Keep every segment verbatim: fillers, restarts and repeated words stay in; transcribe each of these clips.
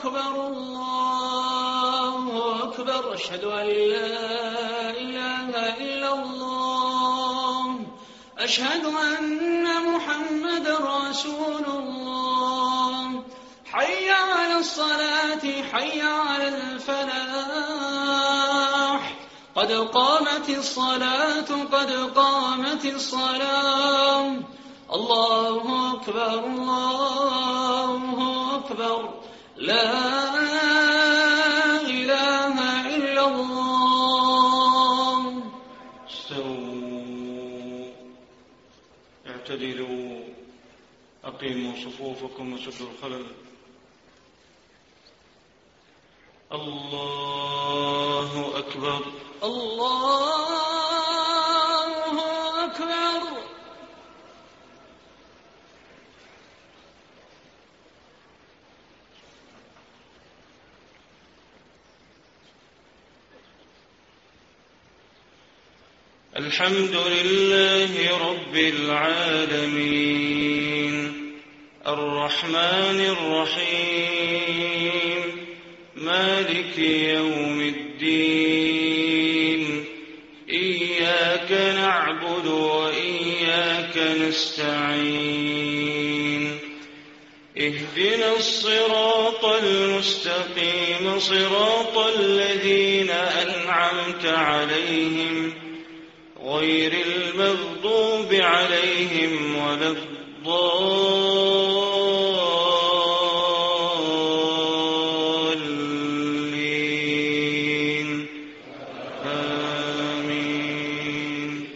أكبر الله أكبر أشهد أن لا إله إلا الله أشهد أن محمدا رسول الله حي على الصلاة حي على الفلاح قد قامت الصلاة قد قامت الصلاة الله أكبر الله أكبر لا إله إلا الله. استووا اعتدلوا أقيموا صفوفكم وسدوا الخلل. الله أكبر الله أكبر. الحمد لله رب العالمين الرحمن الرحيم مالك يوم الدين إياك نعبد وإياك نستعين اهدنا الصراط المستقيم صراط الذين أنعمت عليهم غير المغضوب عليهم ولا الضالين آمين.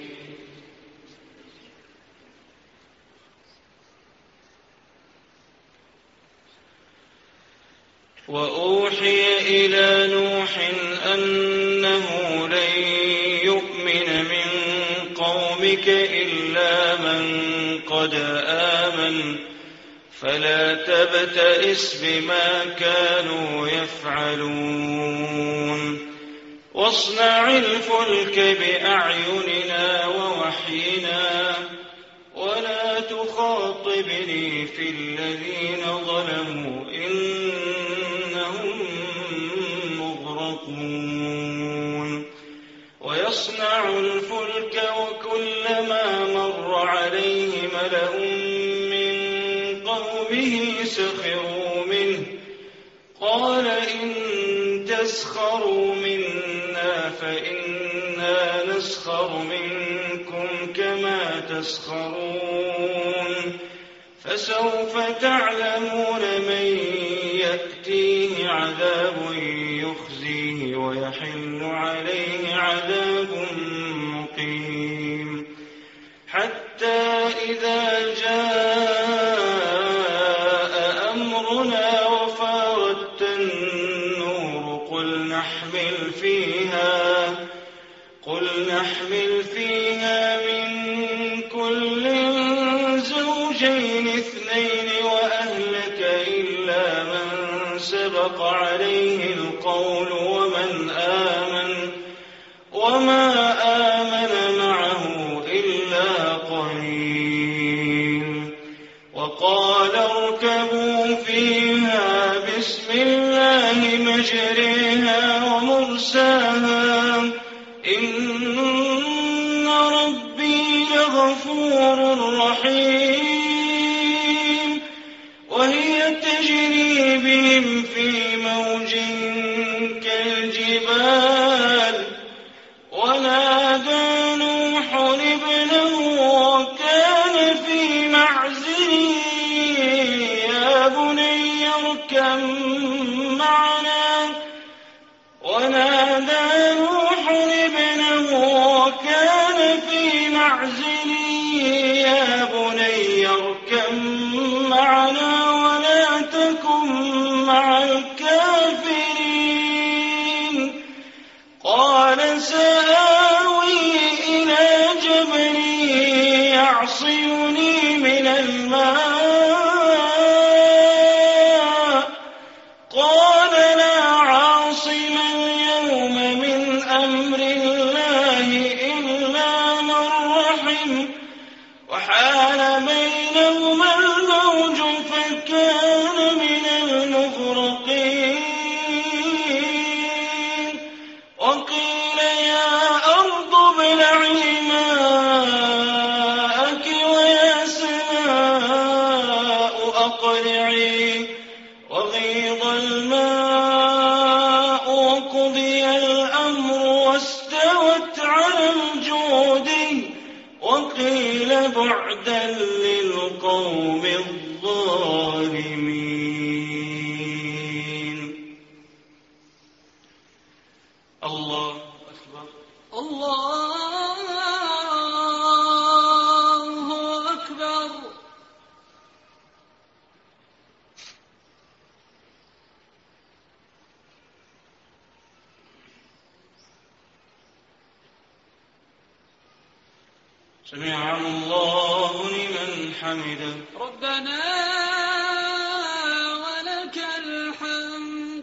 وأوحي إلى نوح أنه لن يؤمن من قومك إلا من قد آمن فلا تبتئس بما كانوا يفعلون واصنع الفلك بأعيننا ووحينا ولا تخاطبني في الذين ظلموا إنهم مغرقون. ويصنع الفلك وكلما مر عليه ملأ من قومه سخروا منه قال إن تسخروا منا فإنا نسخر منكم كما تسخرون فسوف تعلمون من يأتيه عذاب يخزيه ويحل عليه عذاب مقيم. حتى إذا جاء أمرنا وفارت النور قل نحمل فيها قل نحمل فيها من كل زوجين اثنين وأهلك إلا من سبق عليه القول ومن آمن وما آمن معه إلا قليل. وقال اركبوا فيها بسم الله مجريها ومرساها إن ربي لغفور رحيم. وهي تجري بهم في موج كالجبال ونادى نوح ابنه وكان في معزل يا بني اركب معنا ونادى نوح ابنه وكان في معزل يا بني اركب معنا ولا تكن مع الكافرين قال سآوي إلى جبل يعصمني من الماء قال لا عاصم اليوم من أمر الله إلا من رحم وحال بينهما الموج فكان من المغرقين. سمع الله لمن حمده. ربنا ولك الحمد.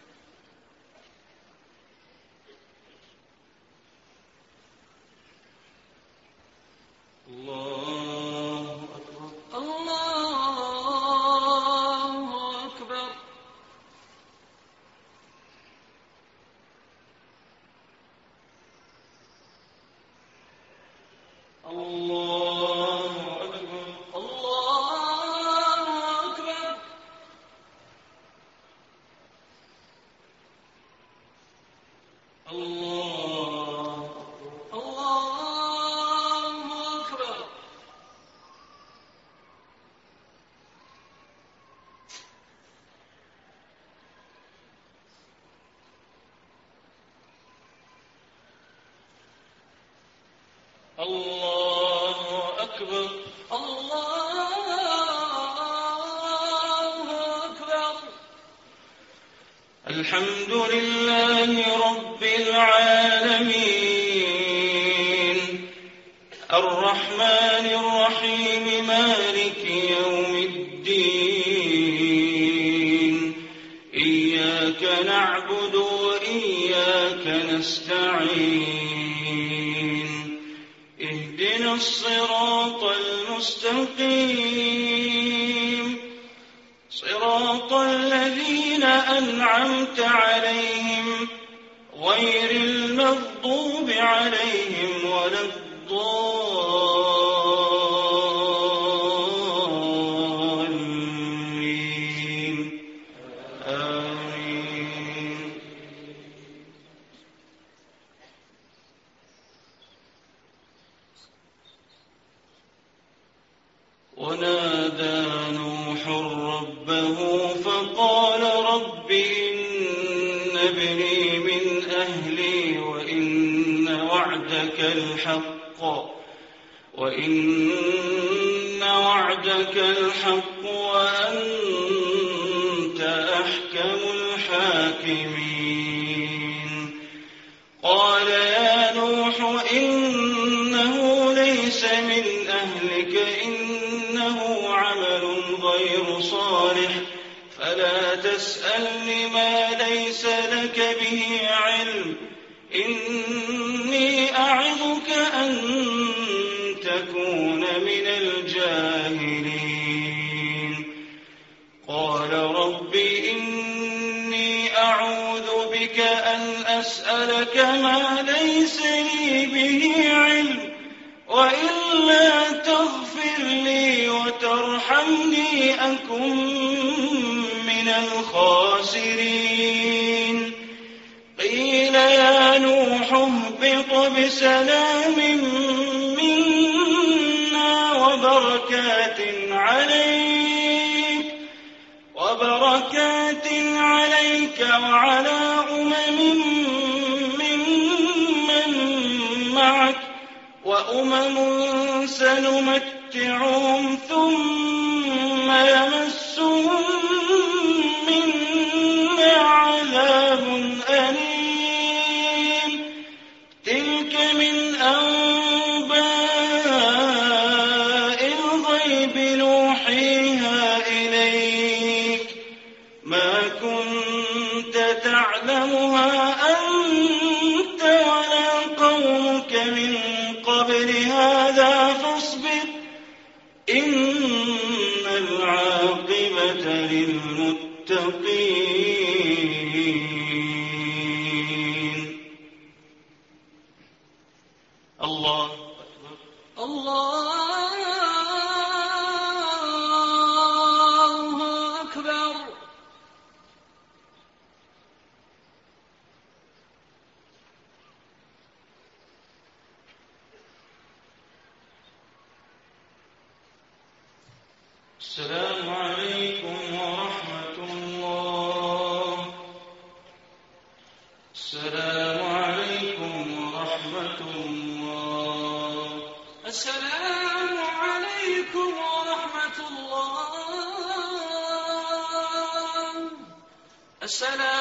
الله أكبر. الله أكبر. الله أكبر. الله أكبر. الله أكبر. الله أكبر. الله أكبر. الحمد لله رب العالمين الرحمن الرحيم مالك يوم الدين إياك نعبد وإياك نستعين اهدنا الصراط المستقيم صراط الذين أنعمت عليهم غير المغضوب عليهم ولا الضالين آمين. ونادى نوح ربه فقال رب إن ابني من أهلي وإن وعدك الحق وإن وعدك الحق وأنت أحكم الحاكمين. قال يا نوح إنه ليس من أهلك إنه عمل غير صالح فلا تسألني ما ليس لك به علم إني أعظك أن تكون من الجاهلين. قال رب إني أعوذ بك أن أسألك ما ليس لي به علم وإلا تغفر لي وترحمني أكن من الخاسرين. قيل يا نوح اهبط بسلام منا وبركات عليك وبركات عليك وعلى أمم ممن معك وأمم سنمتعهم ثم يمسهم منا عذاب أليم. تلك من أنباء الغيب نوحيها إليك ما كنت تعلمها أنت ولا قومك من قبل هذا فاصبر إن العاقبة للمتقين. الله أكبر. الله أكبر. السلام عليكم ورحمة الله. السلام عليكم ورحمة الله. السلام عليكم ورحمة الله. السلام